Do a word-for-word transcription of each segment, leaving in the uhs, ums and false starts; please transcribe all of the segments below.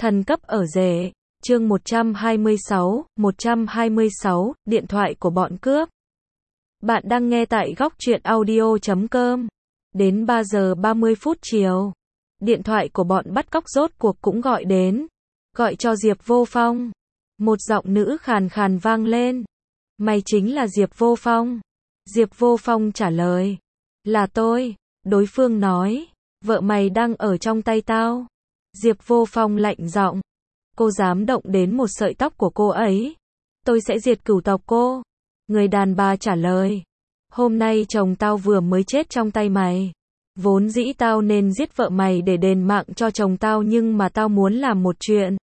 Thần cấp ở rể, chương một trăm hai mươi sáu, một trăm hai mươi sáu, điện thoại của bọn cướp. Bạn đang nghe tại góc truyện audio chấm com. Đến ba giờ ba mươi phút chiều, điện thoại của bọn bắt cóc rốt cuộc cũng gọi đến. Gọi cho Diệp Vô Phong. Một giọng nữ khàn khàn vang lên. Mày chính là Diệp Vô Phong. Diệp Vô Phong trả lời. Là tôi. Đối phương nói. Vợ mày đang ở trong tay tao. Diệp Vô Phong lạnh giọng. Cô dám động đến một sợi tóc của cô ấy, tôi sẽ diệt cửu tộc cô. Người đàn bà trả lời. Hôm nay chồng tao vừa mới chết trong tay mày. Vốn dĩ tao nên giết vợ mày để đền mạng cho chồng tao, nhưng mà tao muốn làm một chuyện.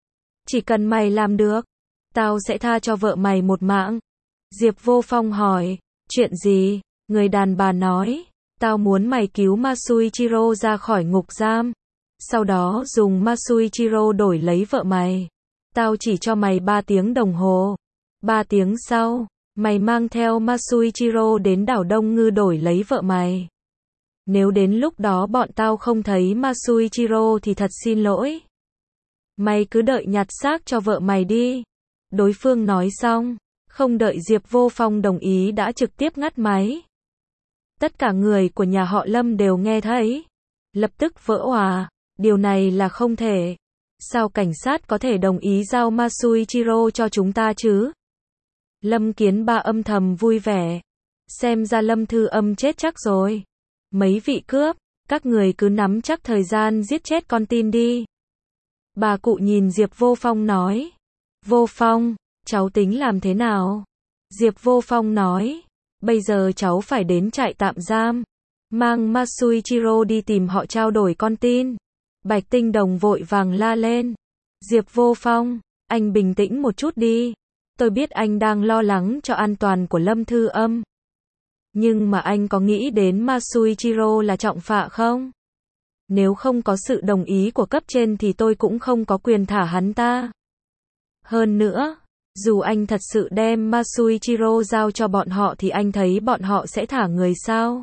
Chỉ cần mày làm được, tao sẽ tha cho vợ mày một mạng. Diệp Vô Phong hỏi. Chuyện gì? Người đàn bà nói. Tao muốn mày cứu Masuichiro ra khỏi ngục giam. Sau đó dùng Masuichiro đổi lấy vợ mày. Tao chỉ cho mày ba tiếng đồng hồ. ba tiếng sau, mày mang theo Masuichiro đến đảo Đông Ngư đổi lấy vợ mày. Nếu đến lúc đó bọn tao không thấy Masuichiro thì thật xin lỗi. Mày cứ đợi nhặt xác cho vợ mày đi. Đối phương nói xong, không đợi Diệp Vô Phong đồng ý đã trực tiếp ngắt máy. Tất cả người của nhà họ Lâm đều nghe thấy. Lập tức vỡ òa. Điều này là không thể. Sao cảnh sát có thể đồng ý giao Masuichiro cho chúng ta chứ? Lâm Kiến Ba âm thầm vui vẻ. Xem ra Lâm Thư Âm chết chắc rồi. Mấy vị cướp, các người cứ nắm chắc thời gian giết chết con tin đi. Bà cụ nhìn Diệp Vô Phong nói. Vô Phong, cháu tính làm thế nào? Diệp Vô Phong nói. Bây giờ cháu phải đến trại tạm giam. Mang Masuichiro đi tìm họ trao đổi con tin. Bạch Tinh Đồng vội vàng la lên. Diệp Vô Phong, anh bình tĩnh một chút đi. Tôi biết anh đang lo lắng cho an toàn của Lâm Thư Âm. Nhưng mà anh có nghĩ đến Masuichiro là trọng phạ không? Nếu không có sự đồng ý của cấp trên thì tôi cũng không có quyền thả hắn ta. Hơn nữa, dù anh thật sự đem Masuichiro giao cho bọn họ thì anh thấy bọn họ sẽ thả người sao?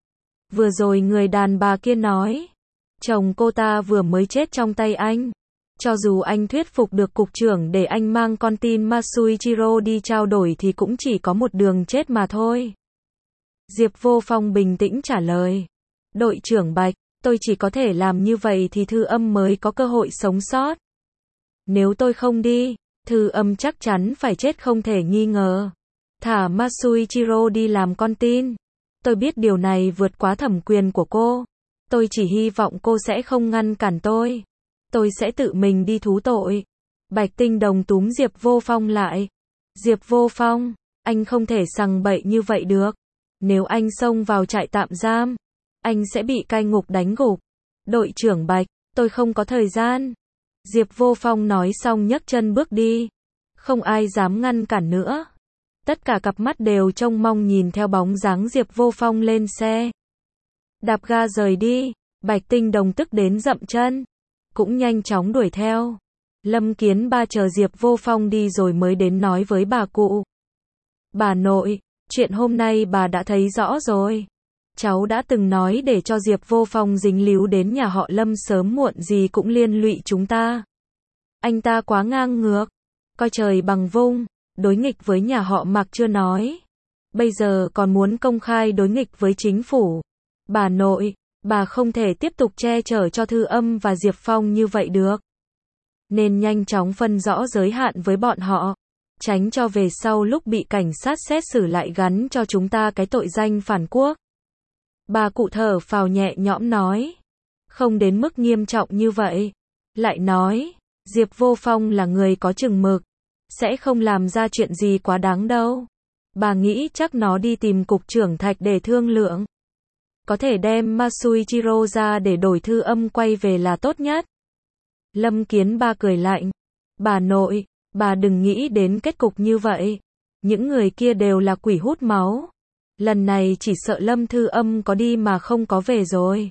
Vừa rồi người đàn bà kia nói. Chồng cô ta vừa mới chết trong tay anh. Cho dù anh thuyết phục được cục trưởng để anh mang con tin Masuichiro đi trao đổi thì cũng chỉ có một đường chết mà thôi. Diệp Vô Phong bình tĩnh trả lời. Đội trưởng Bạch, tôi chỉ có thể làm như vậy thì Thư Âm mới có cơ hội sống sót. Nếu tôi không đi, Thư Âm chắc chắn phải chết không thể nghi ngờ. Thả Masuichiro đi làm con tin. Tôi biết điều này vượt quá thẩm quyền của cô. Tôi chỉ hy vọng cô sẽ không ngăn cản tôi. Tôi sẽ tự mình đi thú tội. Bạch Tinh Đồng túm Diệp Vô Phong lại. Diệp Vô Phong, anh không thể sằng bậy như vậy được. Nếu anh xông vào trại tạm giam, anh sẽ bị cai ngục đánh gục. Đội trưởng Bạch, tôi không có thời gian. Diệp Vô Phong nói xong nhấc chân bước đi. Không ai dám ngăn cản nữa. Tất cả cặp mắt đều trông mong nhìn theo bóng dáng Diệp Vô Phong lên xe. Đạp ga rời đi. Bạch Tinh Đồng tức đến dậm chân. Cũng nhanh chóng đuổi theo. Lâm Kiến Ba chờ Diệp Vô Phong đi rồi mới đến nói với bà cụ. Bà nội, chuyện hôm nay bà đã thấy rõ rồi. Cháu đã từng nói để cho Diệp Vô Phong dính líu đến nhà họ Lâm sớm muộn gì cũng liên lụy chúng ta. Anh ta quá ngang ngược. Coi trời bằng vung. Đối nghịch với nhà họ Mạc chưa nói. Bây giờ còn muốn công khai đối nghịch với chính phủ. Bà nội, bà không thể tiếp tục che chở cho Thư Âm và Diệp Phong như vậy được. Nên nhanh chóng phân rõ giới hạn với bọn họ. Tránh cho về sau lúc bị cảnh sát xét xử lại gắn cho chúng ta cái tội danh phản quốc. Bà cụ thở phào nhẹ nhõm nói. Không đến mức nghiêm trọng như vậy. Lại nói, Diệp Vô Phong là người có chừng mực. Sẽ không làm ra chuyện gì quá đáng đâu. Bà nghĩ chắc nó đi tìm cục trưởng Thạch để thương lượng. Có thể đem Masuichiro ra để đổi Thư Âm quay về là tốt nhất. Lâm Kiến Ba cười lạnh. Bà nội, bà đừng nghĩ đến kết cục như vậy. Những người kia đều là quỷ hút máu. Lần này chỉ sợ Lâm Thư Âm có đi mà không có về rồi.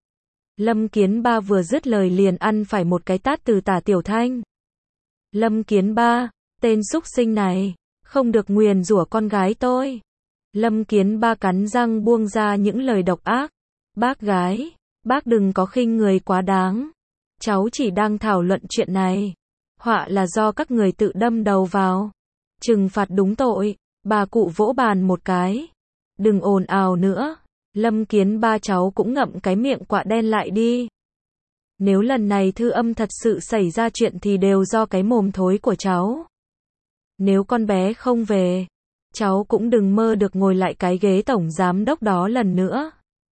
Lâm Kiến Ba vừa dứt lời liền ăn phải một cái tát từ Tả Tiểu Thanh. Lâm Kiến Ba, tên xúc sinh này, không được nguyền rủa con gái tôi. Lâm Kiến Ba cắn răng buông ra những lời độc ác. Bác gái, bác đừng có khinh người quá đáng. Cháu chỉ đang thảo luận chuyện này. Họa là do các người tự đâm đầu vào. Trừng phạt đúng tội. Bà cụ vỗ bàn một cái. Đừng ồn ào nữa. Lâm Kiến ba cháu cũng ngậm cái miệng quạ đen lại đi. Nếu lần này Thư Âm thật sự xảy ra chuyện thì đều do cái mồm thối của cháu. Nếu con bé không về, cháu cũng đừng mơ được ngồi lại cái ghế tổng giám đốc đó lần nữa.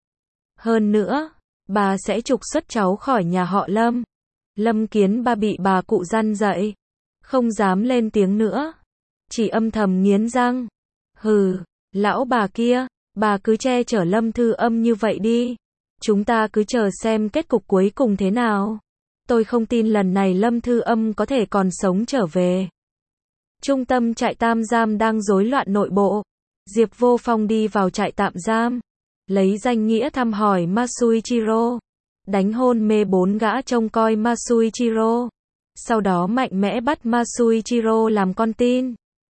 Hơn nữa, bà sẽ trục xuất cháu khỏi nhà họ Lâm. Lâm Kiến ba bị bà cụ răn dậy, không dám lên tiếng nữa, chỉ âm thầm nghiến răng. Hừ, lão bà kia, bà cứ che chở Lâm Thư Âm như vậy đi. Chúng ta cứ chờ xem kết cục cuối cùng thế nào. Tôi không tin lần này Lâm Thư Âm có thể còn sống trở về. Trung tâm trại tạm giam đang rối loạn nội bộ. Diệp Vô Phong đi vào trại tạm giam, lấy danh nghĩa thăm hỏi Masuichiro, đánh hôn mê bốn gã trông coi Masuichiro. Sau đó mạnh mẽ bắt Masuichiro làm con tin.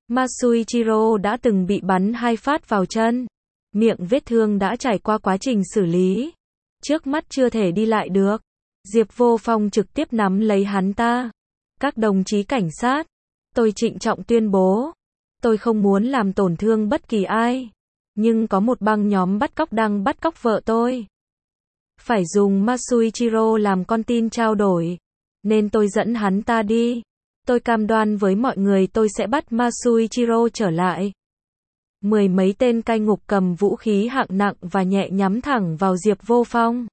Masuichiro đã từng bị bắn hai phát vào chân. Miệng vết thương đã trải qua quá trình xử lý. Trước mắt chưa thể đi lại được. Diệp Vô Phong trực tiếp nắm lấy hắn ta. Các đồng chí cảnh sát, tôi trịnh trọng tuyên bố, tôi không muốn làm tổn thương bất kỳ ai. Nhưng có một băng nhóm bắt cóc đang bắt cóc vợ tôi. Phải dùng Masuichiro làm con tin trao đổi. Nên tôi dẫn hắn ta đi. Tôi cam đoan với mọi người tôi sẽ bắt Masuichiro trở lại. Mười mấy tên cai ngục cầm vũ khí hạng nặng và nhẹ nhắm thẳng vào Diệp Vô Phong.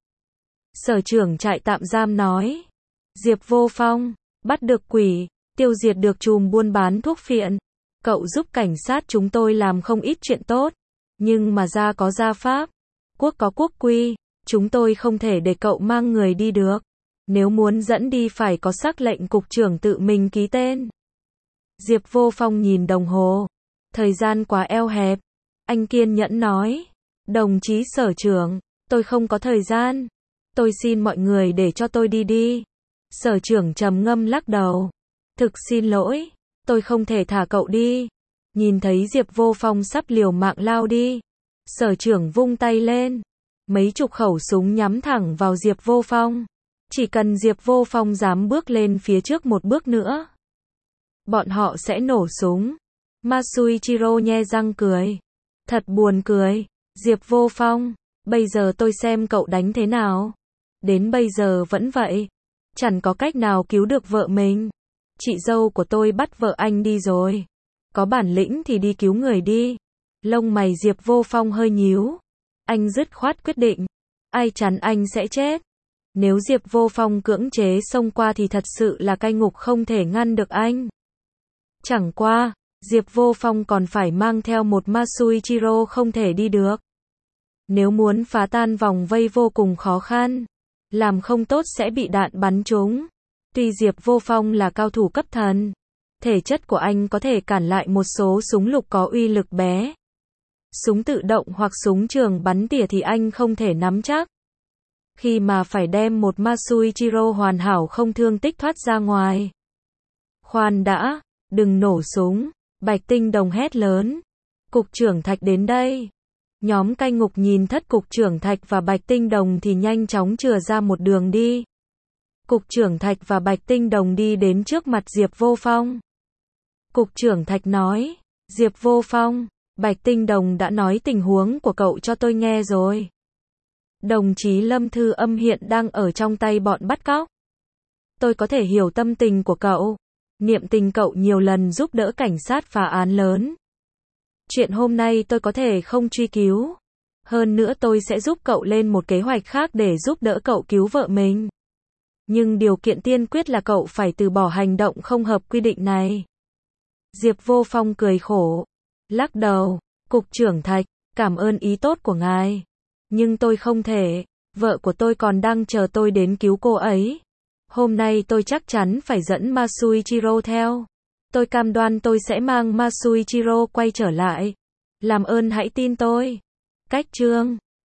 Sở trưởng trại tạm giam nói. Diệp Vô Phong, bắt được quỷ, tiêu diệt được chùm buôn bán thuốc phiện. Cậu giúp cảnh sát chúng tôi làm không ít chuyện tốt. Nhưng mà gia có gia pháp, quốc có quốc quy, chúng tôi không thể để cậu mang người đi được. Nếu muốn dẫn đi phải có sắc lệnh cục trưởng tự mình ký tên. Diệp Vô Phong nhìn đồng hồ. Thời gian quá eo hẹp. Anh kiên nhẫn nói. Đồng chí sở trưởng, tôi không có thời gian. Tôi xin mọi người để cho tôi đi đi. Sở trưởng trầm ngâm lắc đầu. Thực xin lỗi, tôi không thể thả cậu đi. Nhìn thấy Diệp Vô Phong sắp liều mạng lao đi. Sở trưởng vung tay lên. Mấy chục khẩu súng nhắm thẳng vào Diệp Vô Phong. Chỉ cần Diệp Vô Phong dám bước lên phía trước một bước nữa, bọn họ sẽ nổ súng. Masuichiro nhe răng cười. Thật buồn cười. Diệp Vô Phong, bây giờ tôi xem cậu đánh thế nào. Đến bây giờ vẫn vậy. Chẳng có cách nào cứu được vợ mình. Chị dâu của tôi bắt vợ anh đi rồi. Có bản lĩnh thì đi cứu người đi. Lông mày Diệp Vô Phong hơi nhíu. Anh dứt khoát quyết định. Ai chắn anh sẽ chết. Nếu Diệp Vô Phong cưỡng chế xông qua thì thật sự là cai ngục không thể ngăn được anh. Chẳng qua, Diệp Vô Phong còn phải mang theo một Masuichiro không thể đi được. Nếu muốn phá tan vòng vây vô cùng khó khăn. Làm không tốt sẽ bị đạn bắn trúng. Tuy Diệp Vô Phong là cao thủ cấp thần, thể chất của anh có thể cản lại một số súng lục có uy lực bé. Súng tự động hoặc súng trường bắn tỉa thì anh không thể nắm chắc. Khi mà phải đem một Masuichiro hoàn hảo không thương tích thoát ra ngoài. Khoan đã, đừng nổ súng. Bạch Tinh Đồng hét lớn. Cục trưởng Thạch đến đây. Nhóm cai ngục nhìn thất cục trưởng Thạch và Bạch Tinh Đồng thì nhanh chóng chừa ra một đường đi. Cục trưởng Thạch và Bạch Tinh Đồng đi đến trước mặt Diệp Vô Phong. Cục trưởng Thạch nói. Diệp Vô Phong, Bạch Tinh Đồng đã nói tình huống của cậu cho tôi nghe rồi. Đồng chí Lâm Thư Âm hiện đang ở trong tay bọn bắt cóc. Tôi có thể hiểu tâm tình của cậu. Niệm tình cậu nhiều lần giúp đỡ cảnh sát phá án lớn. Chuyện hôm nay tôi có thể không truy cứu. Hơn nữa tôi sẽ giúp cậu lên một kế hoạch khác để giúp đỡ cậu cứu vợ mình. Nhưng điều kiện tiên quyết là cậu phải từ bỏ hành động không hợp quy định này. Diệp Vô Phong cười khổ. Lắc đầu. Cục trưởng Thạch, cảm ơn ý tốt của ngài. Nhưng tôi không thể. Vợ của tôi còn đang chờ tôi đến cứu cô ấy. Hôm nay tôi chắc chắn phải dẫn Masuichiro theo. Tôi cam đoan tôi sẽ mang Masuichiro quay trở lại. Làm ơn hãy tin tôi. Cách chương